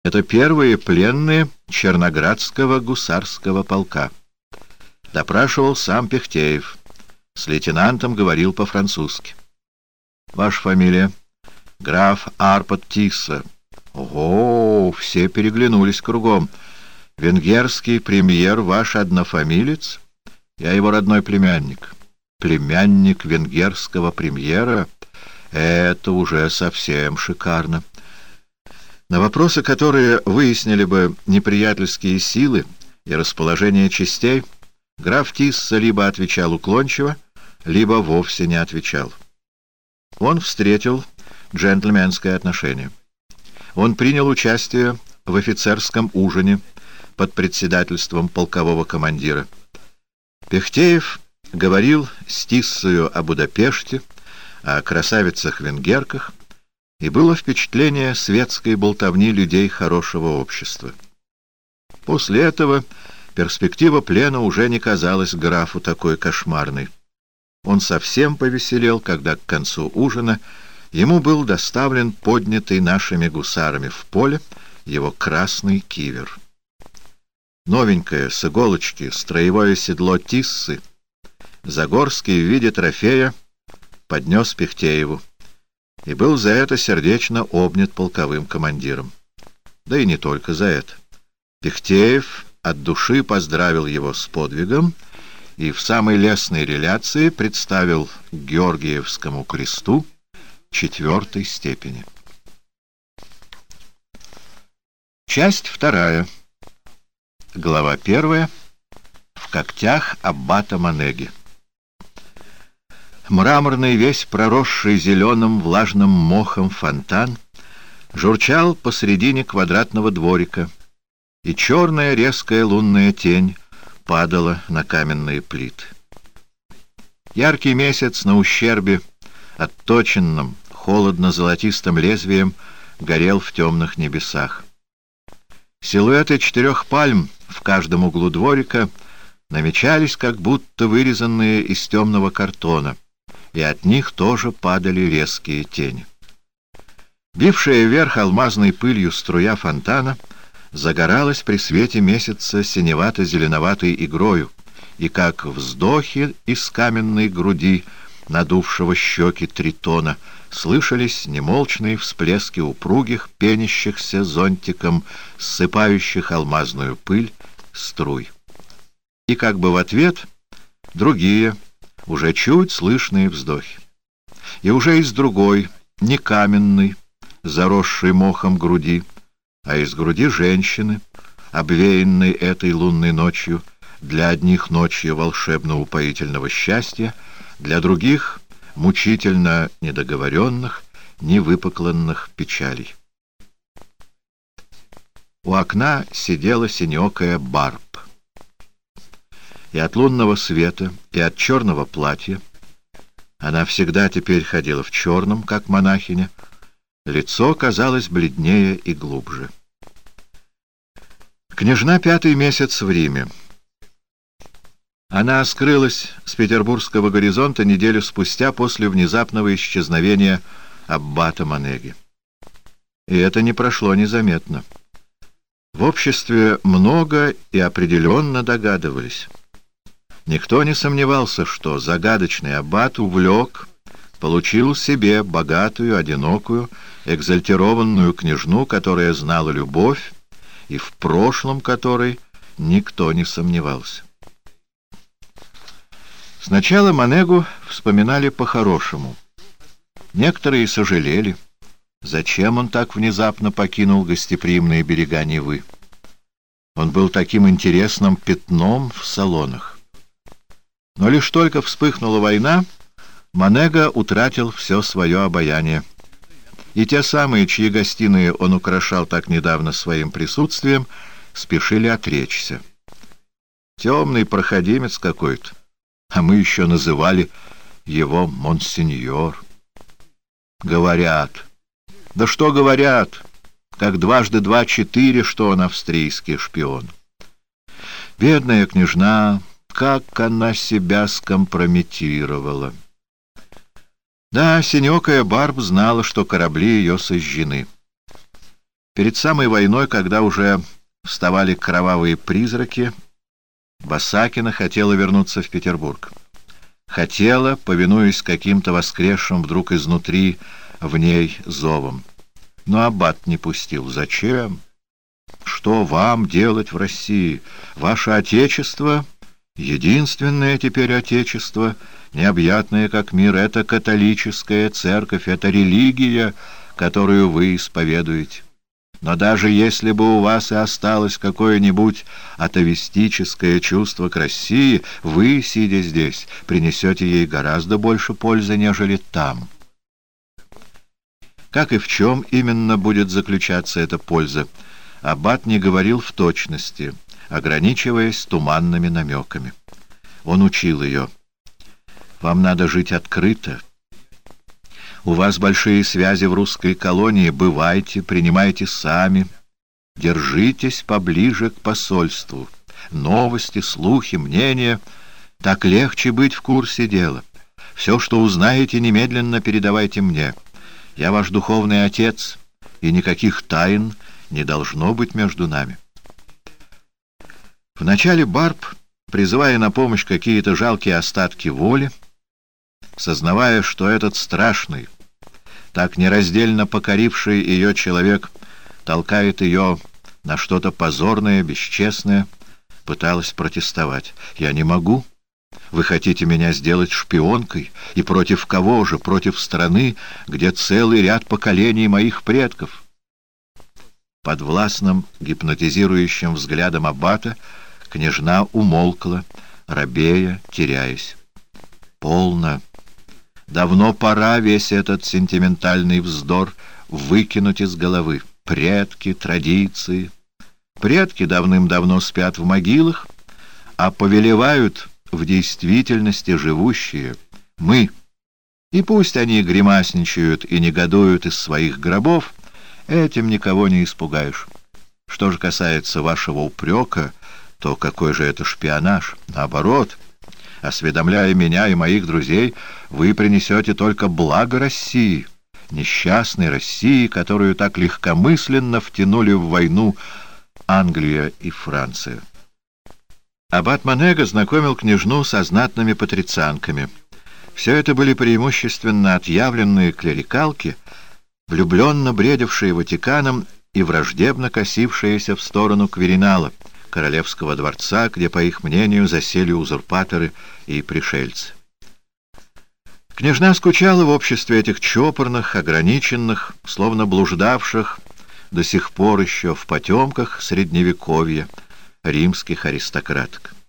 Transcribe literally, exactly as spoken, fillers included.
Это первые пленные Черноградского гусарского полка. Допрашивал сам Пихтеев. С лейтенантом говорил по-французски. Ваша фамилия? Граф Арпад Тисса. Ого, все переглянулись кругом. Венгерский премьер ваш однофамилец? Я его родной племянник. Племянник венгерского премьера? Это уже совсем шикарно. На вопросы, которые выяснили бы неприятельские силы и расположение частей, граф Тисса либо отвечал уклончиво, либо вовсе не отвечал. Он встретил джентльменское отношение. Он принял участие в офицерском ужине под председательством полкового командира. Пихтеев говорил с Тиссою о Будапеште, о красавицах-венгерках, и было впечатление светской болтовни людей хорошего общества. После этого перспектива плена уже не казалась графу такой кошмарной. Он совсем повеселел, когда к концу ужина ему был доставлен поднятый нашими гусарами в поле его красный кивер. Новенькое, с иголочки, строевое седло Тиссы Загорский в виде трофея поднес Пихтееву и был за это сердечно обнят полковым командиром. Да и не только за это. Пихтеев от души поздравил его с подвигом и в самой лестной реляции представил к Георгиевскому кресту четвертой степени. Часть вторая. Глава первая. В когтях аббата Манеги. Мраморный, весь проросший зеленым влажным мохом фонтан журчал посредине квадратного дворика, и черная резкая лунная тень падала на каменные плиты. Яркий месяц на ущербе отточенным, холодно-золотистым лезвием горел в темных небесах. Силуэты четырех пальм в каждом углу дворика намечались, как будто вырезанные из темного картона, и от них тоже падали резкие тени. Бившая вверх алмазной пылью струя фонтана загоралась при свете месяца синевато-зеленоватой игрою, и как вздохи из каменной груди надувшего щеки тритона слышались немолчные всплески упругих, пенящихся зонтиком, ссыпающих алмазную пыль струй. И как бы в ответ другие, уже чуть слышные вздохи. И уже из другой, не каменной, заросшей мохом груди, а из груди женщины, обвеянной этой лунной ночью, для одних ночью волшебно-упоительного счастья, для других мучительно недоговоренных, невыпокланных печалей. У окна сидела синеокая Барб. И от лунного света, и от черного платья, она всегда теперь ходила в черном, как монахиня, лицо казалось бледнее и глубже. Княжна пятый месяц в Риме. Она скрылась с петербургского горизонта неделю спустя после внезапного исчезновения аббата Манеги. И это не прошло незаметно. В обществе много и определенно догадывались. Никто не сомневался, что загадочный аббат увлек, получил себе богатую, одинокую, экзальтированную княжну, которая знала любовь, и в прошлом которой никто не сомневался. Сначала Манегу вспоминали по-хорошему. Некоторые сожалели, зачем он так внезапно покинул гостеприимные берега Невы. Он был таким интересным пятном в салонах. Но лишь только вспыхнула война, Манега утратил все свое обаяние. И те самые, чьи гостиные он украшал так недавно своим присутствием, спешили отречься. Темный проходимец какой-то, а мы еще называли его монсеньор. Говорят. Да что говорят? Как дважды два четыре, что он австрийский шпион. Бедная княжна, как она себя скомпрометировала. Да, синекая Барб знала, что корабли ее сожжены. Перед самой войной, когда уже вставали кровавые призраки, Басакина хотела вернуться в Петербург. Хотела, повинуясь каким-то воскресшим вдруг изнутри в ней зовом. Но аббат не пустил. Зачем? Что вам делать в России? Ваше отечество, единственное теперь отечество, необъятное как мир, это католическая церковь, это религия, которую вы исповедуете. Но даже если бы у вас и осталось какое-нибудь атовистическое чувство к России, вы, сидя здесь, принесете ей гораздо больше пользы, нежели там. Как и в чем именно будет заключаться эта польза, аббат не говорил в точности, ограничиваясь туманными намеками. Он учил ее. «Вам надо жить открыто. У вас большие связи в русской колонии. Бывайте, принимайте сами. Держитесь поближе к посольству. Новости, слухи, мнения. Так легче быть в курсе дела. Все, что узнаете, немедленно передавайте мне. Я ваш духовный отец, и никаких тайн не должно быть между нами». Вначале Барб, призывая на помощь какие-то жалкие остатки воли, сознавая, что этот страшный, так нераздельно покоривший ее человек толкает ее на что-то позорное, бесчестное, пыталась протестовать. «Я не могу. Вы хотите меня сделать шпионкой? И против кого же? Против страны, где целый ряд поколений моих предков». Под властным, гипнотизирующим взглядом аббата княжна умолкла, робея, теряясь. «Полно. Давно пора весь этот сентиментальный вздор выкинуть из головы. Предки, традиции. Предки давным-давно спят в могилах, а повелевают в действительности живущие мы. И пусть они гримасничают и негодуют из своих гробов, этим никого не испугаешь. Что же касается вашего упрека, то какой же это шпионаж? Наоборот, осведомляя меня и моих друзей, вы принесете только благо России, несчастной России, которую так легкомысленно втянули в войну Англия и Франция. Аббат Монега знакомил княжну со знатными патрицианками. Все это были преимущественно отъявленные клерикалки, влюбленно бредившие Ватиканом и враждебно косившиеся в сторону Квиринала, королевского дворца, где, по их мнению, засели узурпаторы и пришельцы. Княжна скучала в обществе этих чопорных, ограниченных, словно блуждавших до сих пор еще в потемках Средневековья римских аристократок.